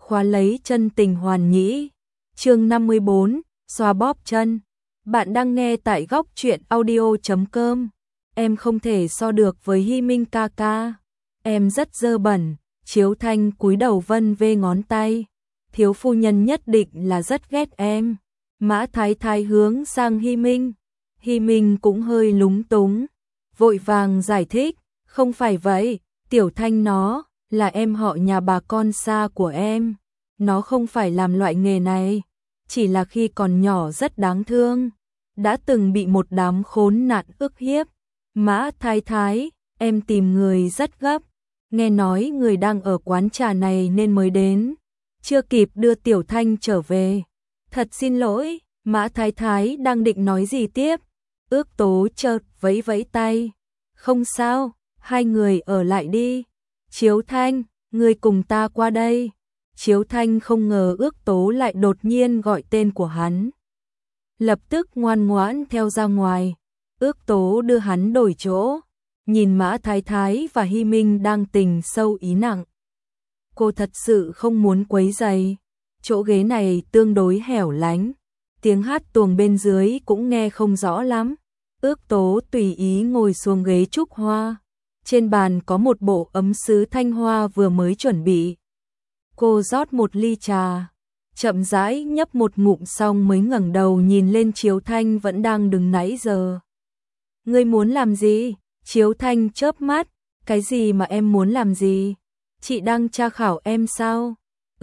khóa lấy chân tình hoàn nhĩ. Chương 54, xoa bóp chân. Bạn đang nghe tại góc truyện audio.com. Em không thể so được với Hi Minh ca ca. Em rất dơ bẩn. Chiếu Thanh cúi đầu vân vê ngón tay. Thiếu phu nhân nhất định là rất ghét em. Mã Thái Thái hướng sang Hi Minh. Hi Minh cũng hơi lúng túng. Vội vàng giải thích. Không phải vậy, Tiểu Thanh nó là em họ nhà bà con xa của em. Nó không phải làm loại nghề này. Chỉ là khi còn nhỏ rất đáng thương. Đã từng bị một đám khốn nạn ức hiếp. Mã Thái Thái, em tìm người rất gấp. Nghe nói người đang ở quán trà này nên mới đến. Chưa kịp đưa Tiểu Thanh trở về. Thật xin lỗi, Mã Thái Thái đang định nói gì tiếp. Ước Tố chợt vẫy vẫy tay. Không sao, hai người ở lại đi. Chiếu Thanh, người cùng ta qua đây. Chiếu Thanh không ngờ Ước Tố lại đột nhiên gọi tên của hắn. Lập tức ngoan ngoãn theo ra ngoài. Ước Tố đưa hắn đổi chỗ. Nhìn Mã Thái Thái và Hi Minh đang tình sâu ý nặng. Cô thật sự không muốn quấy rầy. Chỗ ghế này tương đối hẻo lánh. Tiếng hát tuồng bên dưới cũng nghe không rõ lắm. Ước Tố tùy ý ngồi xuống ghế trúc hoa. Trên bàn có một bộ ấm sứ thanh hoa vừa mới chuẩn bị. Cô rót một ly trà, chậm rãi nhấp một ngụm xong mới ngẩng đầu nhìn lên Chiếu Thanh vẫn đang đứng nãy giờ. Ngươi muốn làm gì? Chiếu Thanh chớp mắt. Cái gì mà em muốn làm gì? Chị đang tra khảo em sao?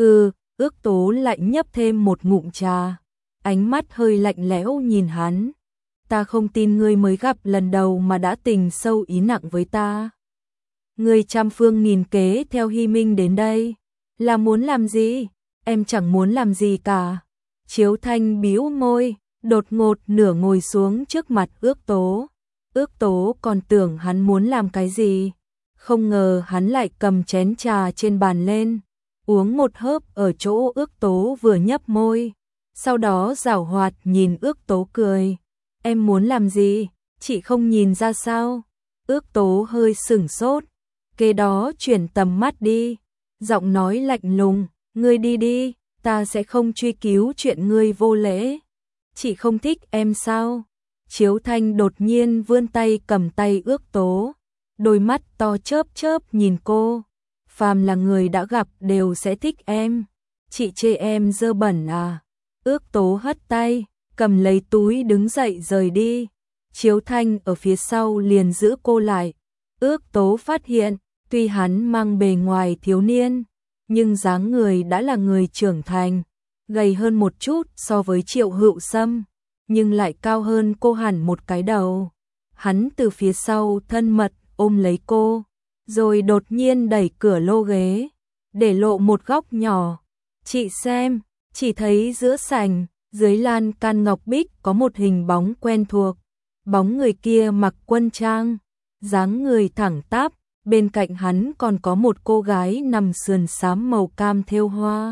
Ước Tố lại nhấp thêm một ngụm trà. Ánh mắt hơi lạnh lẽo nhìn hắn. Ta không tin ngươi mới gặp lần đầu mà đã tình sâu ý nặng với ta. Ngươi trăm phương nghìn kế theo Hi Minh đến đây. Là muốn làm gì? Em chẳng muốn làm gì cả. Chiếu Thanh bĩu môi, đột ngột nửa ngồi xuống trước mặt Ước Tố. Ước Tố còn tưởng hắn muốn làm cái gì. Không ngờ hắn lại cầm chén trà trên bàn lên. Uống một hớp ở chỗ Ước Tố vừa nhấp môi. Sau đó giảo hoạt nhìn Ước Tố cười. Em muốn làm gì? Chị không nhìn ra sao? Ước Tố hơi sửng sốt. Kế đó chuyển tầm mắt đi. Giọng nói lạnh lùng. Ngươi đi đi, ta sẽ không truy cứu chuyện ngươi vô lễ. Chị không thích em sao? Chiếu Thanh đột nhiên vươn tay cầm tay Ước Tố. Đôi mắt to chớp chớp nhìn cô. Phàm là người đã gặp đều sẽ thích em. Chị chê em dơ bẩn à? Ước Tố hất tay, cầm lấy túi đứng dậy rời đi. Chiếu Thanh ở phía sau liền giữ cô lại. Ước Tố phát hiện, tuy hắn mang bề ngoài thiếu niên, nhưng dáng người đã là người trưởng thành, gầy hơn một chút so với Triệu Hữu Sâm, nhưng lại cao hơn cô hẳn một cái đầu. Hắn từ phía sau thân mật ôm lấy cô, rồi đột nhiên đẩy cửa lô ghế, để lộ một góc nhỏ. Chị xem, chỉ thấy giữa sảnh, dưới lan can ngọc bích có một hình bóng quen thuộc. Bóng người kia mặc quân trang, dáng người thẳng tắp, bên cạnh hắn còn có một cô gái nằm sườn xám màu cam thêu hoa.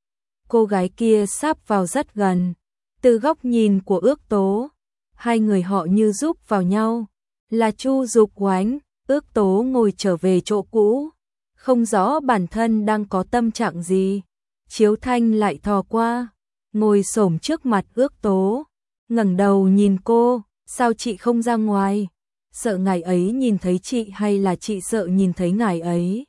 Cô gái kia sáp vào rất gần. Từ góc nhìn của Ước Tố, hai người họ như giúp vào nhau. Là Chu Dục Oánh. Ước Tố ngồi trở về chỗ cũ, không rõ bản thân đang có tâm trạng gì. Chiếu Thanh lại thò qua, ngồi xổm trước mặt Ước Tố, ngẩng đầu nhìn cô. Sao chị không ra ngoài? Sợ ngài ấy nhìn thấy chị hay là chị sợ nhìn thấy ngài ấy?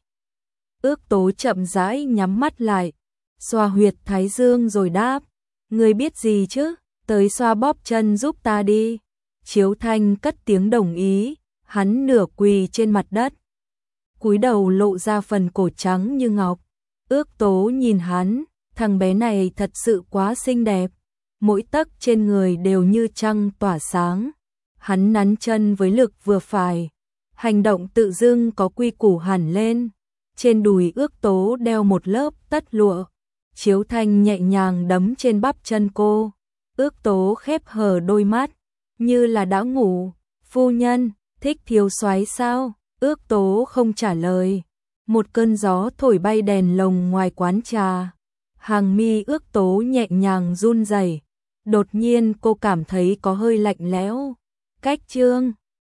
Ước Tố chậm rãi nhắm mắt lại, xoa huyệt thái dương rồi đáp. Ngươi biết gì chứ? Tới xoa bóp chân giúp ta đi. Chiếu Thanh cất tiếng đồng ý. Hắn nửa quỳ trên mặt đất, cúi đầu lộ ra phần cổ trắng như ngọc. Ước Tố nhìn hắn, thằng bé này thật sự quá xinh đẹp, mỗi tấc trên người đều như trăng tỏa sáng. Hắn nắn chân với lực vừa phải, hành động tự dưng có quy củ hẳn lên. Trên đùi Ước Tố đeo một lớp tất lụa. Chiếu Thanh nhẹ nhàng đấm trên bắp chân cô. Ước Tố khép hờ đôi mắt, như là đã ngủ. Phu nhân, thích thiếu soái sao? Ước Tố không trả lời. Một cơn gió thổi bay đèn lồng ngoài quán trà. Hàng mi Ước Tố nhẹ nhàng run rẩy. Đột nhiên cô cảm thấy có hơi lạnh lẽo. Cách Trương